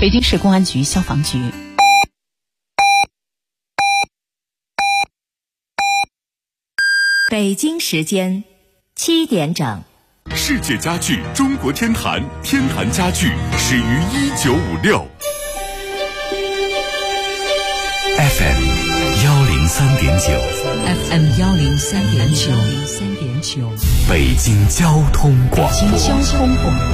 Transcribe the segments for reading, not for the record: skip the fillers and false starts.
北京市公安局消防局。 北京时间7点整。 世界家具中国天坛，天坛家具始于1956。FM 103.9，FM 103.9， 北京交通广播， 北京交通广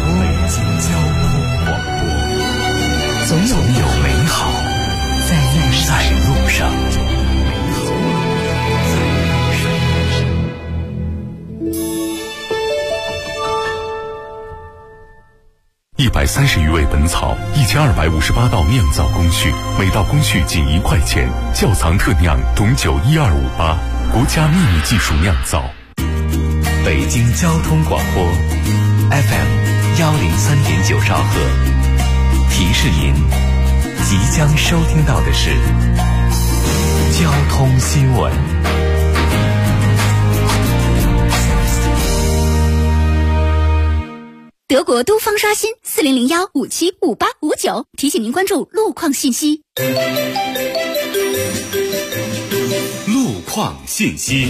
播，总有美好在路上。 130余味本草，1258道酿造工序，每道工序仅1块钱。窖藏特酿种酒12588，国家秘密技术酿造。 北京交通广播 FM 103.9兆赫，提示您即将收听到的是交通新闻。 德国都方刷新4001575859，提醒您关注路况信息。 路况信息。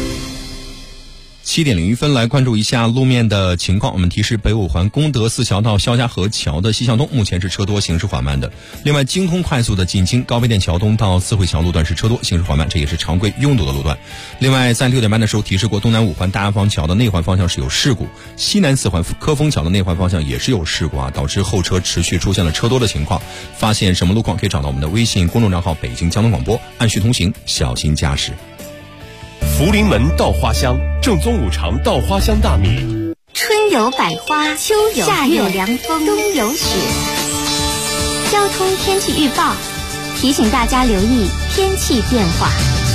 7点01分，来关注一下路面的情况。我们提示北五环公德寺桥到肖家河桥的西向东，目前是车多，行驶缓慢的。另外，京通快速的进京高碑店桥东到四惠桥路段是车多，行驶缓慢，这也是常规拥堵的路段。另外，在6点半的时候提示过，东南五环大安坊桥的内环方向是有事故，西南四环科丰桥的内环方向也是有事故导致后车持续出现了车多的情况。发现什么路况可以找到我们的微信公众账号北京交通广播，按序通行，小心驾驶。 福临门稻花香，正宗五常稻花香大米。 春有百花，秋有夏有凉风，冬有雪。交通天气预报提醒大家留意天气变化。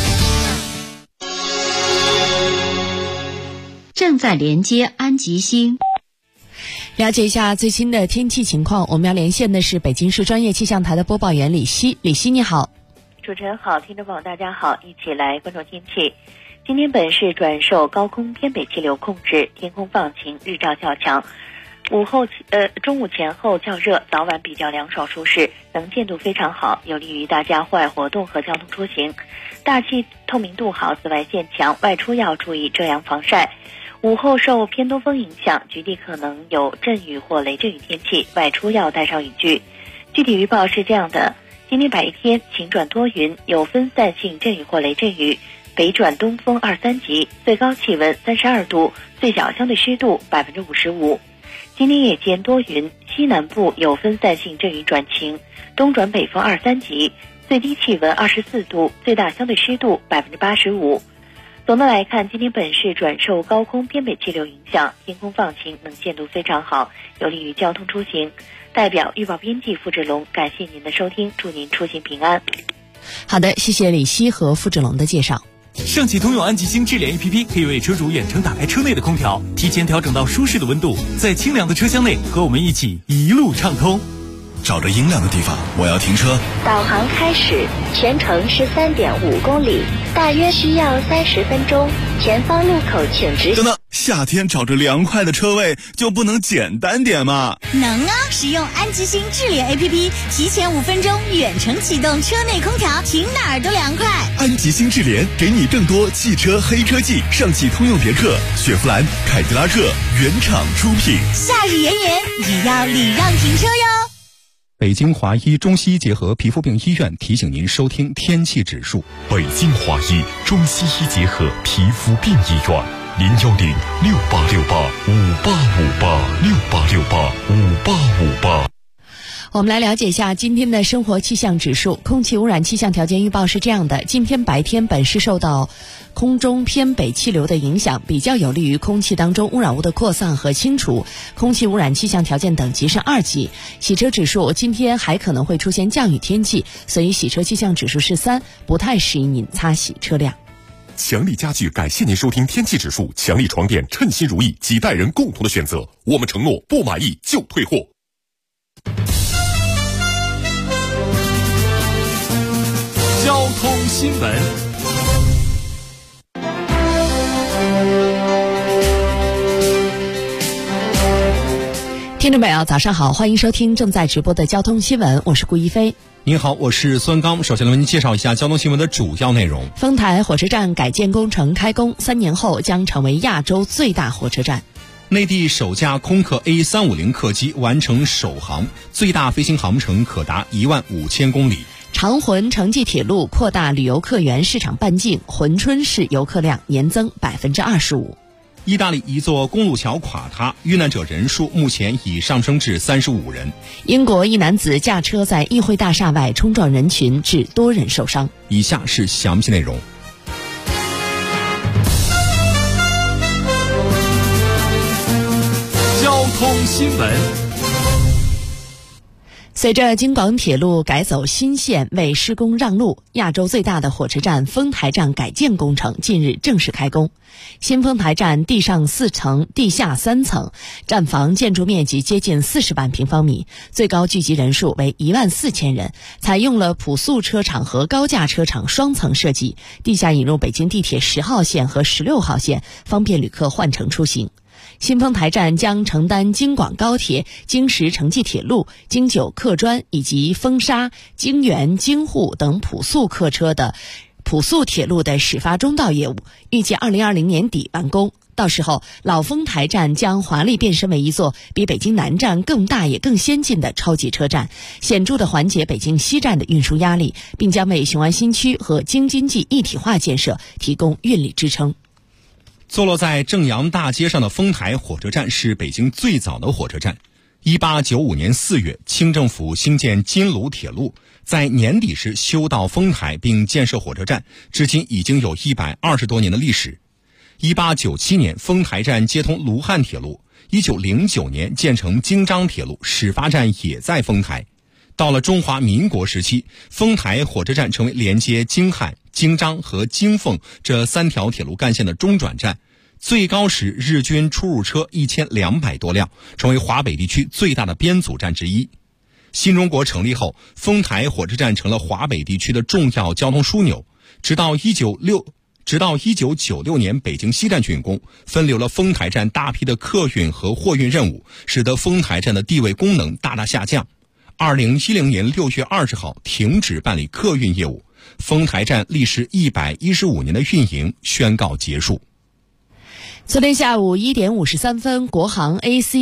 正在连接安吉星。 了解一下最新的天气情况，我们要连线的是北京市专业气象台的播报员李希。李希你好。 主持人好，听众朋友大家好，一起来关注天气。今天本市转受高空偏北气流控制，天空放晴，日照较强。中午前后较热，早晚比较凉爽舒适，能见度非常好，有利于大家户外活动和交通出行。大气透明度好，紫外线强，外出要注意遮阳防晒。午后受偏东风影响，局地可能有阵雨或雷阵雨天气，外出要带上雨具。具体预报是这样的：今天白天晴转多云，有分散性阵雨或雷阵雨，北转东风2、3级，最高气温32度，最小相对湿度55%。今天夜间多云，西南部有分散性阵雨转晴，东转北风2、3级，最低气温24度，最大相对湿度85%。总的来看，今天本市转受高空偏北气流影响，天空放晴，能见度非常好，有利于交通出行。代表预报编辑付志龙，感谢您的收听，祝您出行平安。 好的，谢谢李希和付志龙的介绍。 上汽通用安吉星智联 APP 可以为车主远程打开车内的空调，提前调整到舒适的温度，在清凉的车厢内和我们一起一路畅通。 找着阴凉的地方，我要停车。 导航开始，全程是3.5公里，大约需要30分钟。前方路口请直行。 等等，夏天找着凉快的车位就不能简单点吗？ 能啊！使用安吉星智联 APP， 提前5分钟远程启动车内空调，停哪儿都凉快。 安吉星智联给你更多汽车黑科技，上汽通用别克、雪佛兰、凯迪拉克原厂出品。 夏日炎炎，也要礼让停车哟。 北京华医中西医结合皮肤病医院提醒您收听天气指数。 北京华医中西医结合皮肤病医院，010-6868-5858，6868-5858。 我们来了解一下今天的生活气象指数。空气污染气象条件预报是这样的：今天白天本市受到空中偏北气流的影响，比较有利于空气当中污染物的扩散和清除，空气污染气象条件等级是2级。洗车指数今天还可能会出现降雨天气，所以洗车气象指数是3，不太适宜您擦洗车辆。 强力家具感谢您收听天气指数，强力床垫称心如意，几代人共同的选择，我们承诺不满意就退货。 交通新闻。 听众朋友早上好，欢迎收听正在直播的交通新闻，我是顾一飞。 您好，我是孙刚。首先来为您介绍一下交通新闻的主要内容。 丰台火车站改建工程开工，3年后将成为亚洲最大火车站。 内地首架空客 A350 客机完成首航，最大飞行航程可达15000公里。 长浑城际铁路扩大旅游客源市场半径，珲春市游客量年增25%。 意大利一座公路桥垮塌，遇难者人数目前已上升至35人。 英国一男子驾车在议会大厦外冲撞人群，致多人受伤。 以下是详细内容。 交通新闻。 随着京广铁路改走新线为施工让路，亚洲最大的火车站丰台站改建工程近日正式开工。新丰台站地上4层、地下3层，站房建筑面积接近40万平方米，最高聚集人数为14000人，采用了普速车场和高架车场双层设计，地下引入北京地铁10号线和16号线，方便旅客换乘出行。新丰台站将承担京广高铁、京石城际铁路、京九客专以及风沙、京原、京沪等普速客车的普速铁路的始发终到业务，预计2020年底完工。到时候，老丰台站将华丽变身为一座比北京南站更大也更先进的超级车站，显著地缓解北京西站的运输压力，并将为雄安新区和京津冀一体化建设提供运力支撑。 坐落在正阳大街上的丰台火车站是北京最早的火车站。1895年4月，清政府兴建金鲁铁路，在年底时修到丰台并建设火车站，至今已经有120多年的历史。1897年，丰台站接通卢汉铁路，1909年建成京张铁路，始发站也在丰台。到了中华民国时期，丰台火车站成为连接京汉、京张和京凤这3条铁路干线的中转站，最高时日均出入车1200多辆，成为华北地区最大的编组站之一。新中国成立后，丰台火车站成了华北地区的重要交通枢纽，直到1996年北京西站竣工，分流了丰台站大批的客运和货运任务，使得丰台站的地位功能大大下降。2010年6月20号停止办理客运业务，丰台站历时115年的运营宣告结束。 昨天下午1点53分，国航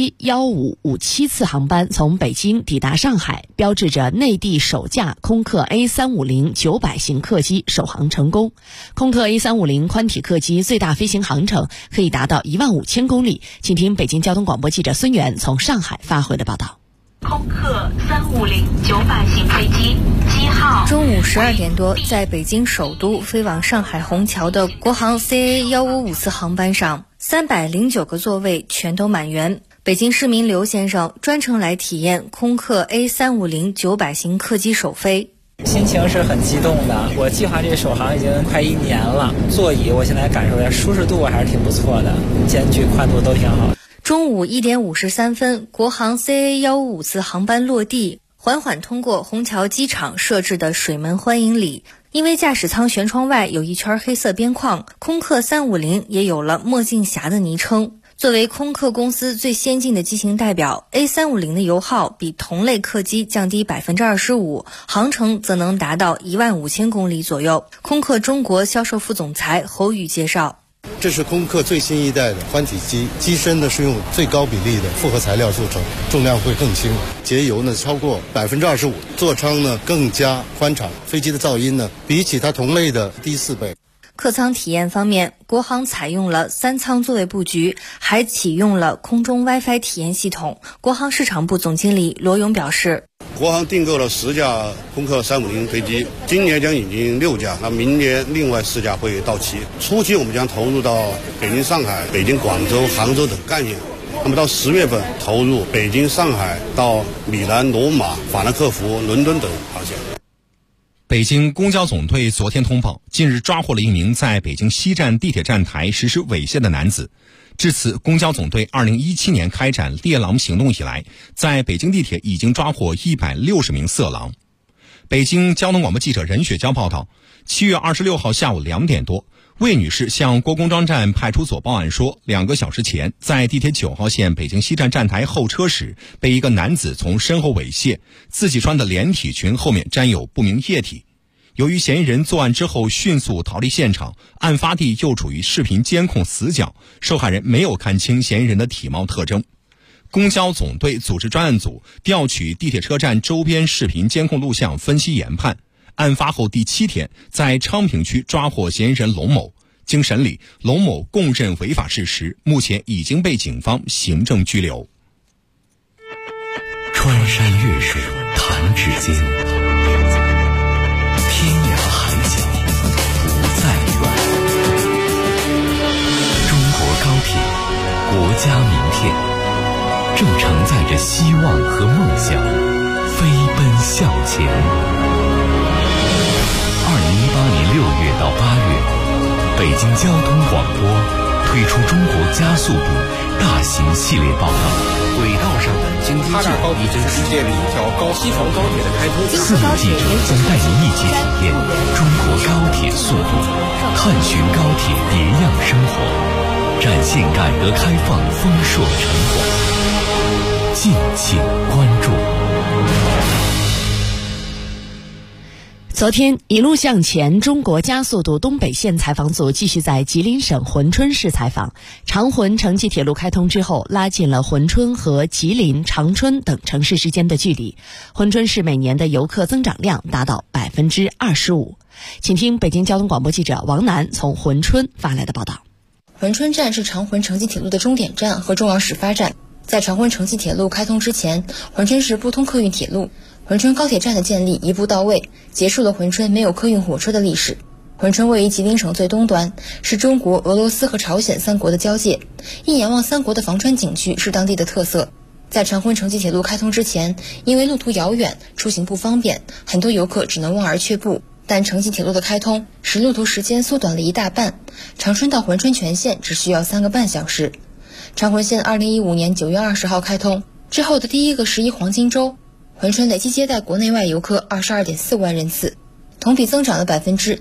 AC1557次航班从北京抵达上海，标志着内地首架空客 A350 900型客机首航成功。空客 A350 宽体客机最大飞行航程可以达到15000公里。请听北京交通广播记者孙源从上海发回的报道。 空客350 900型飞机机号。 中午12点多，在北京首都飞往上海虹桥的国航 CA155次航班上，309个座位全都满员。北京市民刘先生专程来体验空客 A350 900型客机首飞。 心情是很激动的，我计划这首航已经快1年了，座椅我现在感受一下，舒适度还是挺不错的，间距宽度都挺好。 中午1点53分，国航 CA155次航班落地，缓缓通过虹桥机场设置的水门欢迎礼。因为驾驶舱舷窗外有一圈黑色边框，空客350也有了墨镜侠的昵称。作为空客公司最先进的机型代表， A350 的油耗比同类客机降低 25%， 航程则能达到15000公里左右。空客中国销售副总裁侯宇介绍， 这是空客最新一代的宽体机，机身呢是用最高比例的复合材料做成，重量会更轻，节油呢超过 25%， 座舱呢更加宽敞，飞机的噪音呢比起它同类的低4倍。 客舱体验方面，国航采用了3舱座位布局，还启用了空中 WiFi 体验系统。国航市场部总经理罗勇表示， 国航订购了10架空客350飞机，今年将引进6架，那明年另外4架会到期。初期我们将投入到北京、上海、北京、广州、杭州等干线，那么到10月份投入北京、上海到米兰、罗马、法兰克福、伦敦等航线。 北京公交总队昨天通报，近日抓获了一名在北京西站地铁站台实施猥亵的男子。至此，公交总队2017年开展猎狼行动以来，在北京地铁已经抓获160名色狼。北京交通广播记者任雪娇报道，7月26号下午2点多， 魏女士向郭公庄站派出所报案说，2个小时前在地铁9号线北京西站站台候车时，被一个男子从身后猥亵，自己穿的连体裙后面沾有不明液体。由于嫌疑人作案之后迅速逃离现场，案发地又处于视频监控死角，受害人没有看清嫌疑人的体貌特征。公交总队组织专案组调取地铁车站周边视频监控录像分析研判。案发后第7天，在昌平区抓获嫌疑人龙某。经审理，龙某供认违法事实，目前已经被警方行政拘留。 穿山越水弹指间，天涯海角不再远。中国高铁，国家名片，正承载着希望和梦想，飞奔向前。2018年6月到8月，北京交通广播推出中国加速度大型系列报道。轨道上的京津冀高铁是世界里一条西长高铁的开通。4路记者将带您一起体验中国高铁速度，探寻高铁别样生活，展现改革开放丰硕成果。敬请关注。 昨天，一路向前中国加速度东北线采访组继续在吉林省珲春市采访。长珲城际铁路开通之后，拉近了珲春和吉林、长春等城市之间的距离。珲春市每年的游客增长量达到25%。请听北京交通广播记者王楠从珲春发来的报道。 珲春站是长珲城际铁路的终点站和重要始发站。在长珲城际铁路开通之前，珲春市不通客运铁路。珲春高铁站的建立一步到位，结束了珲春没有客运火车的历史。珲春位于吉林省最东端，是中国、俄罗斯和朝鲜3国的交界。一眼望3国的房川景区是当地的特色。在长珲城际铁路开通之前，因为路途遥远，出行不方便，很多游客只能望而却步。但城际铁路的开通使路途时间缩短了1大半，长春到珲春全线只需要3个半小时。长珲线2015年9月20号开通之后的第一个11黄金周，珲春累计接待国内外游客22.4万人次，同比增长了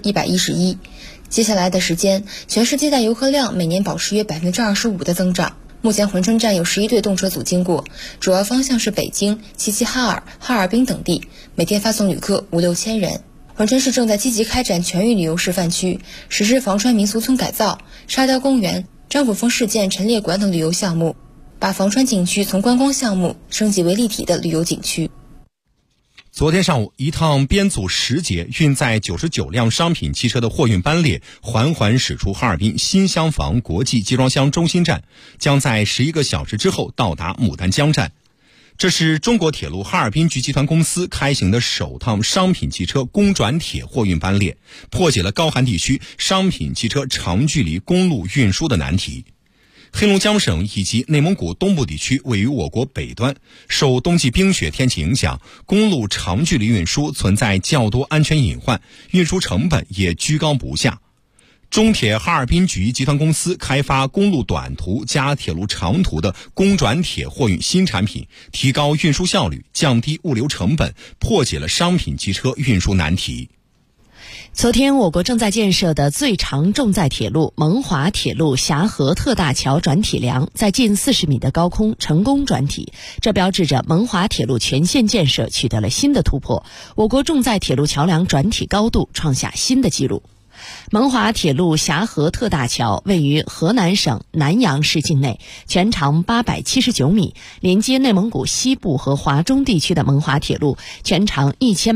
111%。接下来的时间，全市接待游客量每年保持约25%的增长。目前珲春站有11对动车组经过，主要方向是北京、齐齐哈尔、哈尔滨等地，每天发送旅客5-6千人。珲春市正在积极开展全域旅游示范区，实施房川民俗村改造、沙雕公园、张府峰事件陈列馆等旅游项目，把房川景区从观光项目升级为立体的旅游景区。 昨天上午，一趟编组10节运载99辆商品汽车的货运班列缓缓驶出哈尔滨新厢房国际集装箱中心站，将在11个小时之后到达牡丹江站。这是中国铁路哈尔滨局集团公司开行的首趟商品汽车公转铁货运班列，破解了高寒地区商品汽车长距离公路运输的难题。黑龙江省以及内蒙古东部地区位于我国北端，受冬季冰雪天气影响，公路长距离运输存在较多安全隐患，运输成本也居高不下。中铁哈尔滨局集团公司开发公路短途加铁路长途的公转铁货运新产品，提高运输效率，降低物流成本，破解了商品汽车运输难题。 昨天，我国正在建设的最长重载铁路蒙华铁路霞河特大桥转体梁在近40米的高空成功转体，这标志着蒙华铁路全线建设取得了新的突破，我国重载铁路桥梁转体高度创下新的纪录。蒙华铁路霞河特大桥位于河南省南阳市境内，全长879米，连接内蒙古西部和华中地区的蒙华铁路全长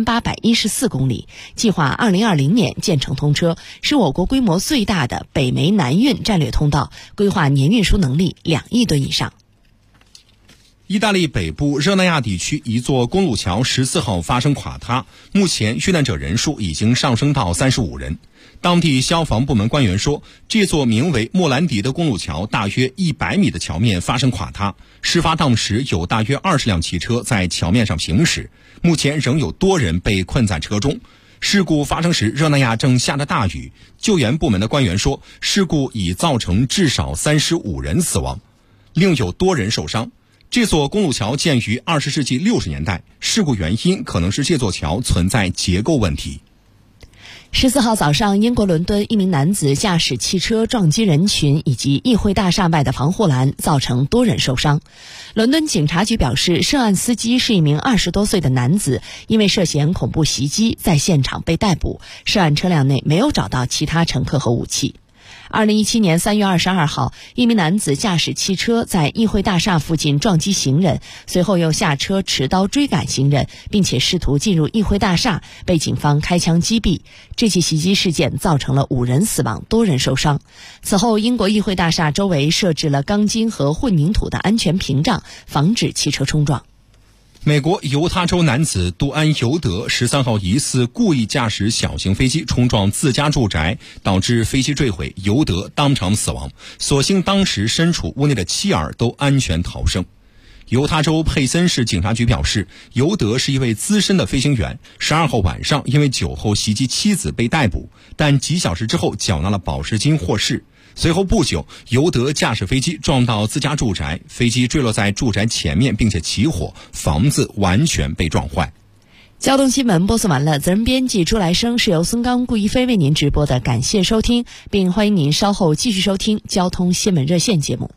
1814公里，计划2020年建成通车，是我国规模最大的北煤南运战略通道，规划年运输能力2亿吨以上。 意大利北部热那亚地区一座公路桥14号发生垮塌，目前遇难者人数已经上升到35人。当地消防部门官员说，这座名为莫兰迪的公路桥大约100米的桥面发生垮塌，事发当时有大约20辆汽车在桥面上行驶，目前仍有多人被困在车中。事故发生时，热那亚正下着大雨，救援部门的官员说，事故已造成至少35人死亡，另有多人受伤。这座公路桥建于20世纪60年代，事故原因可能是这座桥存在结构问题。 14号早上，英国伦敦一名男子驾驶汽车撞击人群以及议会大厦外的防护栏，造成多人受伤。伦敦警察局表示，涉案司机是一名20多岁的男子，因为涉嫌恐怖袭击，在现场被逮捕。涉案车辆内没有找到其他乘客和武器。2017年3月22号，一名男子驾驶汽车在议会大厦附近撞击行人，随后又下车持刀追赶行人，并且试图进入议会大厦，被警方开枪击毙。这起袭击事件造成了5人死亡，多人受伤。此后，英国议会大厦周围设置了钢筋和混凝土的安全屏障，防止汽车冲撞。 美国犹他州男子杜安·尤德13号疑似故意驾驶小型飞机冲撞自家住宅，导致飞机坠毁，尤德当场死亡。所幸当时身处屋内的妻儿都安全逃生。犹他州佩森市警察局表示，尤德是一位资深的飞行员，12号晚上因为酒后袭击妻子被逮捕，但几小时之后缴纳了保释金获释。随后不久，尤德驾驶飞机撞到自家住宅，飞机坠落在住宅前面并且起火，房子完全被撞坏。 交通新闻播送完了，责任编辑朱来生，是由孙刚、顾一飞为您直播的，感谢收听，并欢迎您稍后继续收听交通新闻热线节目。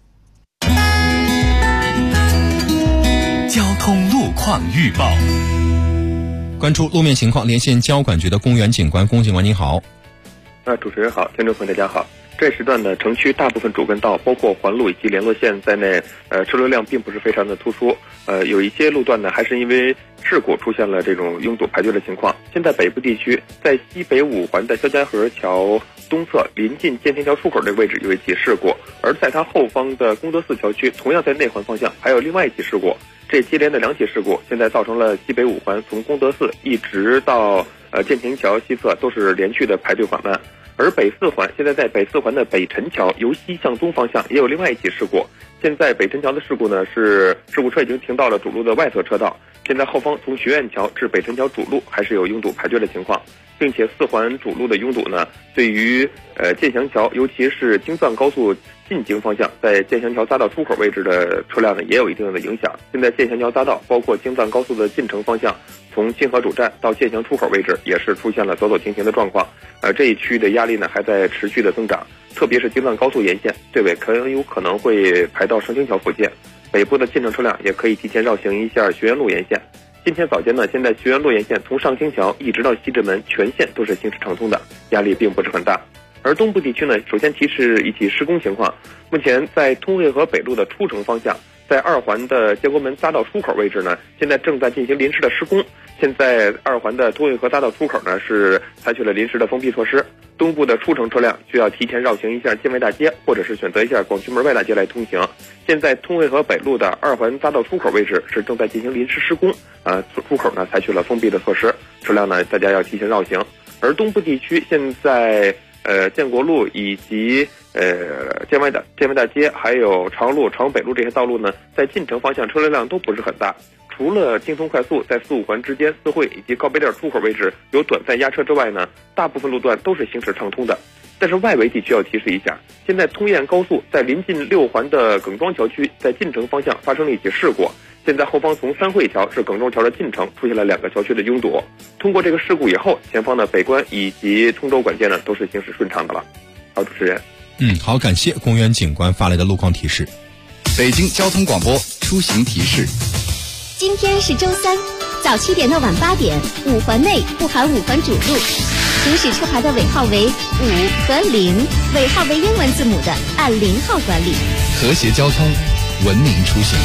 交通路况预报， 关注路面情况，连线交管局的龚元警官。龚警官您好。 主持人好，听众朋友大家好。这时段呢，城区大部分主干道，包括环路以及联络线在内，车流量并不是非常的突出。有一些路段呢，还是因为事故出现了这种拥堵排队的情况。现在北部地区，在西北5环的肖家河桥东侧，临近建平桥出口这个位置有一起事故，而在它后方的功德寺桥区，同样在内环方向还有另外一起事故。这接连的2起事故，现在造成了西北5环从功德寺一直到建平桥西侧都是连续的排队缓慢。而北4环现在在北4环的北辰桥由西向东方向也有另外一起事故。现在北辰桥的事故呢，是事故车已经停到了主路的外侧车道。现在后方从学院桥至北辰桥主路还是有拥堵排队的情况，并且4环主路的拥堵呢，对于建祥桥，尤其是京藏高速进京方向，在建祥桥匝道出口位置的车辆呢，也有一定的影响。现在建祥桥匝道包括京藏高速的进城方向，从金河主站到建祥出口位置也是出现了走走停停的状况。这一区的压力呢还在持续的增长，特别是京藏高速沿线，队尾很有可能会排到上清桥附近。北部的进城车辆也可以提前绕行一下学院路沿线。今天早间呢，现在学院路沿线从上清桥一直到西直门全线都是行驶畅通的，压力并不是很大。而东部地区呢，首先提示一起施工情况。目前在通惠河北路的出城方向，在2环的建国门匝道出口位置呢，现在正在进行临时的施工。现在2环的通惠河匝道出口呢，是采取了临时的封闭措施。东部的出城车辆需要提前绕行一下建外大街，或者是选择一下广渠门外大街来通行。现在通惠河北路的2环匝道出口位置是正在进行临时施工，出口呢采取了封闭的措施，车辆呢大家要提前绕行。而东部地区现在建国路以及建外大街还有长路、长北路这些道路呢，在进城方向车流量都不是很大。除了京通快速在4、5环之间、四惠以及高碑店出口位置有短暂压车之外呢，大部分路段都是行驶畅通的。但是外围地区要提示一下，现在通燕高速在临近6环的耿庄桥区，在进城方向发生了一起事故。现在后方从三惠桥至耿庄桥的进城出现了2个桥区的拥堵。通过这个事故以后，前方的北关以及通州管线呢都是行驶顺畅的了。好，主持人。 好，感谢龚元警官发来的路况提示。 北京交通广播出行提示。 今天是周三，早7点到晚8点，5环内不含5环主路，行驶车牌的尾号为5和0，尾号为英文字母的按0号管理。 和谐交通，文明出行。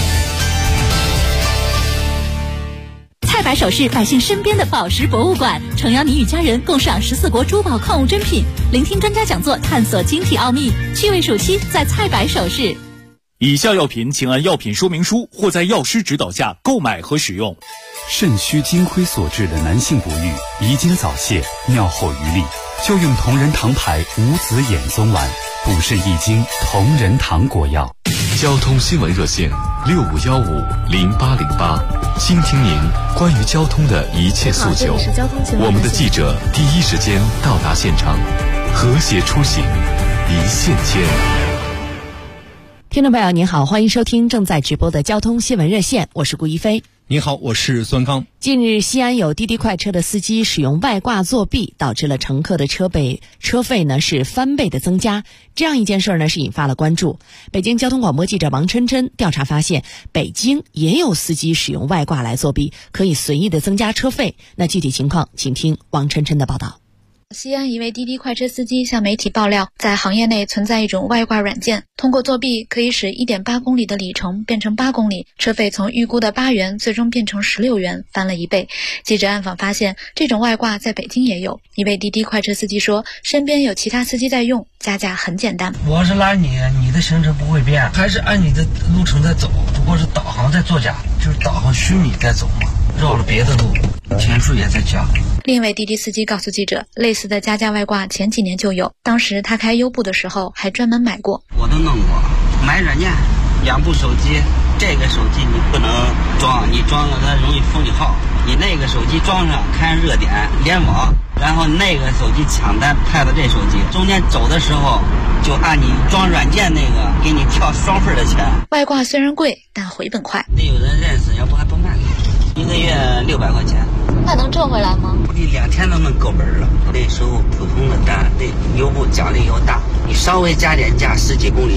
蔡百首饰，百姓身边的宝石博物馆，诚邀您与家人共赏14国珠宝矿物珍品，聆听专家讲座，探索晶体奥秘。趣味暑期在蔡百首饰。 以下药品请按药品说明书或在药师指导下购买和使用。 肾虚金亏所致的男性不育、遗精早泄、尿后余力，就用同仁堂牌无籽眼松丸，补肾益精，同仁堂果药。 交通新闻热线65150808，倾听您关于交通的一切诉求。我们的记者第一时间到达现场，和谐出行，一线牵。 听众朋友您好，欢迎收听正在直播的交通新闻热线，我是顾一飞。 你好，我是孙康。 近日，西安有滴滴快车的司机使用外挂作弊，导致了乘客的车费呢是翻倍的增加。这样一件事呢是引发了关注。北京交通广播记者王琛琛调查发现，北京也有司机使用外挂来作弊，可以随意的增加车费。那具体情况，请听王琛琛的报道。 西安一位滴滴快车司机向媒体爆料，在行业内存在一种外挂软件，通过作弊可以使 1.8 公里的里程变成8公里，车费从预估的8元最终变成16元，翻了1倍。记者暗访发现，这种外挂在北京也有。一位滴滴快车司机说，身边有其他司机在用，加价很简单。 我是拉你，你的行程不会变，还是按你的路程在走，不过是导航在作假，就是导航虚拟在走嘛，绕了别的路，钱数也在加。 另一位滴滴司机告诉记者，类似的加价外挂前几年就有，当时他开优步的时候还专门买过。 我都弄过，买软件，2部手机，这个手机你不能装，你装了它容易封你号，你那个手机装上看热点联网，然后那个手机抢单派到这手机，中间走的时候就按你装软件那个给你跳双份的钱。 外挂虽然贵，但回本快。 得有人认识，要不还不卖。1个月600块钱。 那能挣回来吗？ 你2天都能够本了。那时候普通的单，那优步奖励又大，你稍微加点价，10几公里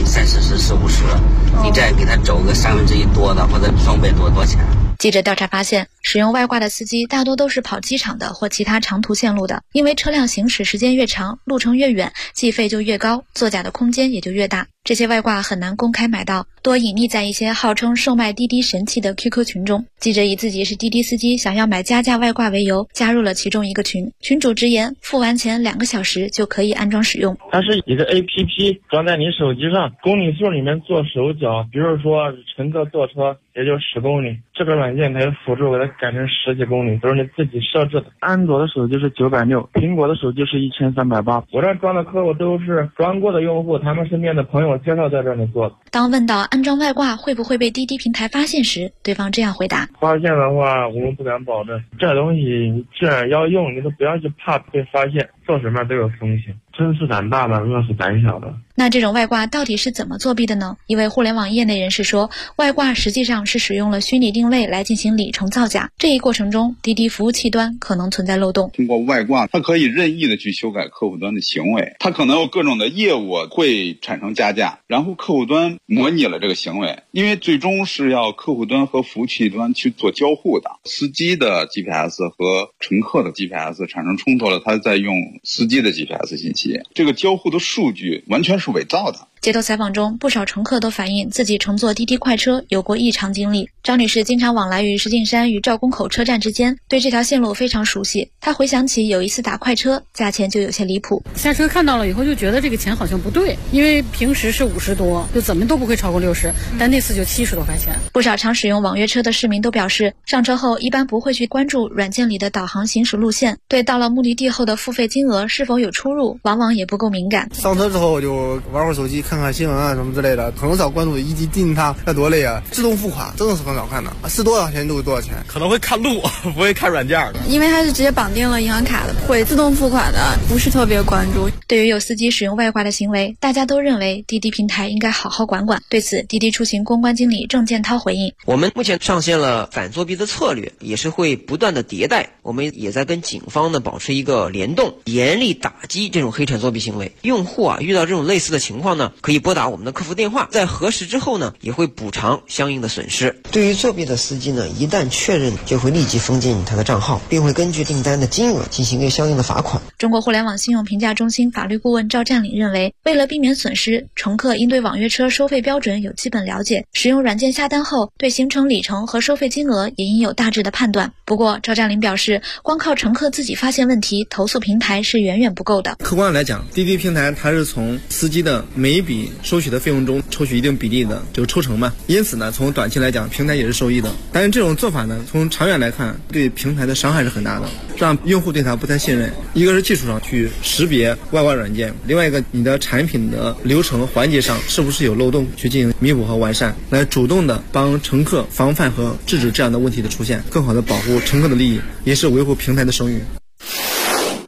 30、40、50，你再给他走个1/3多的或者双倍多钱。 记者调查发现，使用外挂的司机大多都是跑机场的或其他长途线路的，因为车辆行驶时间越长，路程越远，计费就越高，作假的空间也就越大。这些外挂很难公开买到，多隐匿在一些号称售卖滴滴神器的 QQ 群中。记者以自己是滴滴司机，想要买加价外挂为由，加入了其中一个群。群主直言，付完钱2个小时就可以安装使用。 它是一个 APP 装在你手机上，公里数里面做手脚，比如说乘客坐车也就10公里，这个软件它有辅助给它改成10几公里，都是你自己设置的。安卓的手机是960，苹果的手机是1380。我这装的客户都是装过的用户，他们身边的朋友介绍在这里做的。 当问到安装外挂会不会被滴滴平台发现时，对方这样回答： 发现的话，我们不敢保证。这东西你既然要用，你都不要去怕被发现，做什么都有风险。真是胆大的，饿是胆小的。 那这种外挂到底是怎么作弊的呢？一位互联网业内人士说，外挂实际上是使用了虚拟定位来进行里程造假，这一过程中滴滴服务器端可能存在漏洞。 通过外挂，它可以任意的去修改客户端的行为，它可能有各种的业务会产生加价，然后客户端模拟了这个行为，因为最终是要客户端和服务器端去做交互的，司机的 GPS 和乘客的 GPS 产生冲突了，他在用司机的 GPS 信息，这个交互的数据完全是伪造的。 街头采访中，不少乘客都反映自己乘坐滴滴快车有过异常经历。张女士经常往来于石景山与赵公口车站之间，对这条线路非常熟悉。她回想起有一次打快车，价钱就有些离谱。 下车看到了以后就觉得这个钱好像不对，因为平时是50多，就怎么都不会超过60，但那次就70多块钱。 不少常使用网约车的市民都表示，上车后一般不会去关注软件里的导航行驶路线，对到了目的地后的付费金额是否有出入，往往也不够敏感。 上车之后就玩会儿手机，看看新闻啊什么之类的，很少关注一级订它，那多累啊！自动付款真的是很少看的，是多少钱就是多少钱。 可能会看路，不会看软件的， 因为它是直接绑定了银行卡的，会自动付款的，不是特别关注。 对于有司机使用外挂的行为，大家都认为滴滴平台应该好好管管。对此，滴滴出行公关经理郑建涛回应： 我们目前上线了反作弊的策略，也是会不断的迭代，我们也在跟警方呢保持一个联动，严厉打击这种黑产作弊行为。用户遇到这种类似的情况呢，可以拨打我们的客服电话，在核实之后呢，也会补偿相应的损失。对于作弊的司机呢，一旦确认就会立即封禁他的账号，并会根据订单的金额进行一个相应的罚款。 中国互联网信用评价中心法律顾问赵占领认为，为了避免损失，乘客应对网约车收费标准有基本了解，使用软件下单后，对行程里程和收费金额也应有大致的判断。不过赵占领表示，光靠乘客自己发现问题投诉平台是远远不够的。 客观来讲，滴滴平台它是从司机的每一笔收取的费用中抽取一定比例的这个抽成嘛，因此呢，从短期来讲，平台也是受益的。但是这种做法呢，从长远来看，对平台的伤害是很大的，让用户对它不太信任。一个是技术上去识别外挂软件，另外一个你的产品的流程环节上是不是有漏洞，去进行弥补和完善，来主动的帮乘客防范和制止这样的问题的出现，更好的保护乘客的利益，也是维护平台的声誉。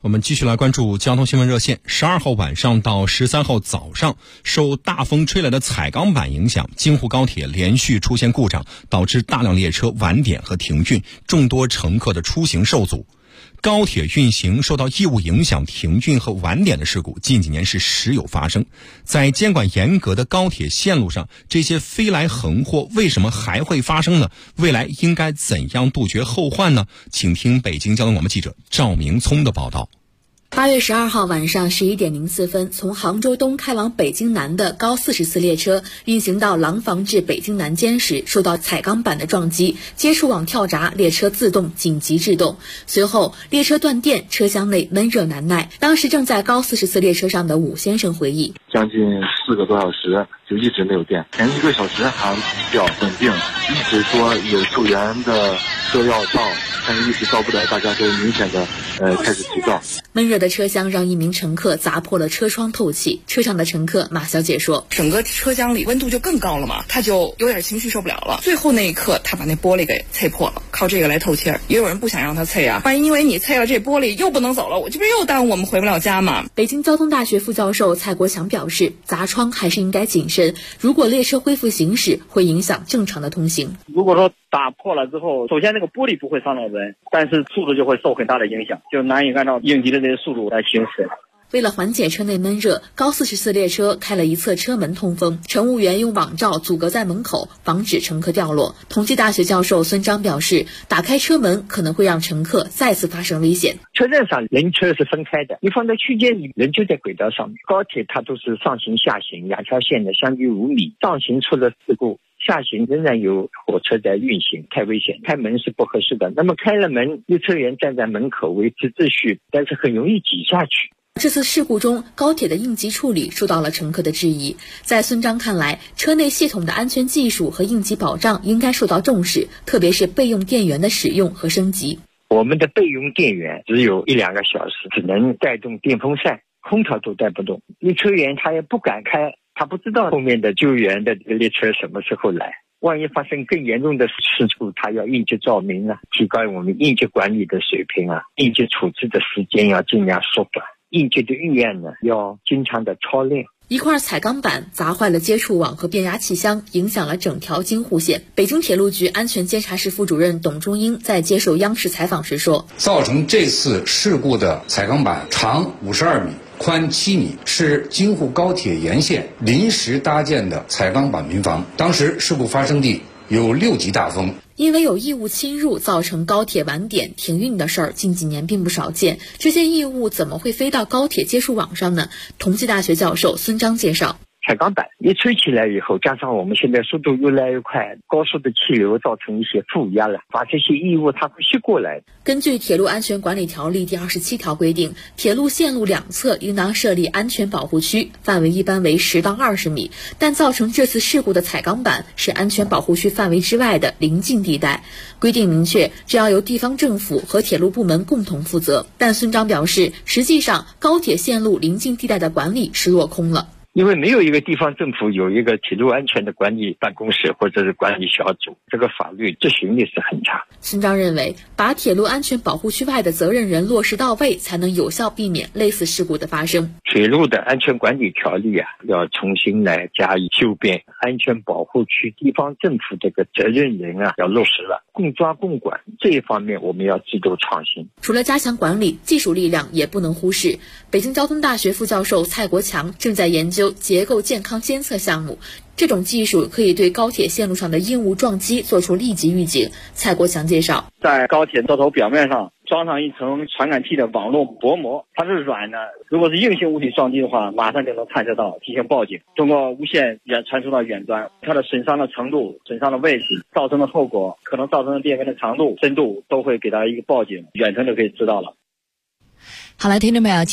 我们继续来关注交通新闻热线。12号晚上到13号早上，受大风吹来的彩钢板影响，京沪高铁连续出现故障，导致大量列车晚点和停运，众多乘客的出行受阻。高铁运行受到异物影响停运和晚点的事故，近几年是时有发生。在监管严格的高铁线路上，这些飞来横祸为什么还会发生呢？未来应该怎样杜绝后患呢？请听北京交通广播记者赵明聪的报道。 8月12号晚上11点04分，从杭州东开往北京南的高44列车运行到廊坊至北京南间时，受到彩钢板的撞击，接触网跳闸，列车自动紧急制动。随后列车断电，车厢内闷热难耐。当时正在高44列车上的武先生回忆， 将近4个多小时就一直没有电，前1个小时还比较稳定，一直说有救援的车要到，但是一直到不了，大家都明显的开始急躁。 闷热的车厢让一名乘客砸破了车窗透气。车上的乘客马小姐说， 整个车厢里温度就更高了嘛，他就有点情绪受不了了。最后那一刻他把那玻璃给碎破了，靠这个来透气儿。也有人不想让他碎啊，万一因为你碎了这玻璃又不能走了，我这不是又耽误我们回不了家吗？ 北京交通大学副教授蔡国强表示，砸窗还是应该谨慎，如果列车恢复行驶会影响正常的通行。 如果说打破了之后，首先那个玻璃不会伤到人，但是速度就会受很大的影响，就难以按照应急的这些速度来行驶。 为了缓解车内闷热，高44列车开了一侧车门通风，乘务员用网罩阻隔在门口，防止乘客掉落。同济大学教授孙章表示，打开车门可能会让乘客再次发生危险。 车站上人车是分开的，你放在区间里，人就在轨道上面。高铁它都是上行下行2条线的，相距5米，上行出了事故，下行仍然有火车在运行，太危险，开门是不合适的。那么开了门，列车员站在门口维持秩序，但是很容易挤下去。 这次事故中，高铁的应急处理受到了乘客的质疑。在孙章看来，车内系统的安全技术和应急保障应该受到重视，特别是备用电源的使用和升级。 我们的备用电源只有1-2个小时，只能带动电风扇，空调都带不动。列车员他也不敢开，他不知道后面的救援的列车什么时候来。万一发生更严重的事故，他要应急照明啊，提高我们应急管理的水平啊，应急处置的时间要尽量缩短，应急的预案呢要经常的操练。 一块彩钢板砸坏了接触网和变压器箱，影响了整条京沪线。北京铁路局安全监察室副主任董中英在接受央视采访时说， 造成这次事故的彩钢板长52米，宽7米，是京沪高铁沿线临时搭建的彩钢板民房。当时事故发生地有6级大风。 因为有异物侵入造成高铁晚点停运的事儿，近几年并不少见。这些异物怎么会飞到高铁接触网上呢？同济大学教授孙章介绍， 彩钢板一吹起来以后，加上我们现在速度越来越快，高速的气流造成一些负压了，把这些异物它会吸过来。 根据《铁路安全管理条例》第27条规定，铁路线路两侧应当设立安全保护区，范围一般为10到20米。但造成这次事故的彩钢板是安全保护区范围之外的临近地带，规定明确，这要由地方政府和铁路部门共同负责。但孙章表示，实际上高铁线路临近地带的管理是落空了。 因为没有一个地方政府有一个铁路安全的管理办公室或者是管理小组，这个法律执行力是很差。 孙章认为，把铁路安全保护区外的责任人落实到位，才能有效避免类似事故的发生。 铁路的安全管理条例啊，要重新来加以修编，安全保护区地方政府这个责任人啊要落实了，共抓共管，这一方面我们要制度创新。 除了加强管理，技术力量也不能忽视。北京交通大学副教授蔡国强正在研究结构健康监测项目，这种技术可以对高铁线路上的硬物撞击做出立即预警。蔡国强介绍， 在高铁车头表面上装上一层传感器的网络薄膜，它是软的，如果是硬性物体撞击的话，马上就能探测到，进行报警，通过无线传输到远端，它的损伤的程度、损伤的位置、造成的后果、可能造成的裂纹的长度、深度，都会给它一个报警，远程就可以知道了。 好了，听众朋友。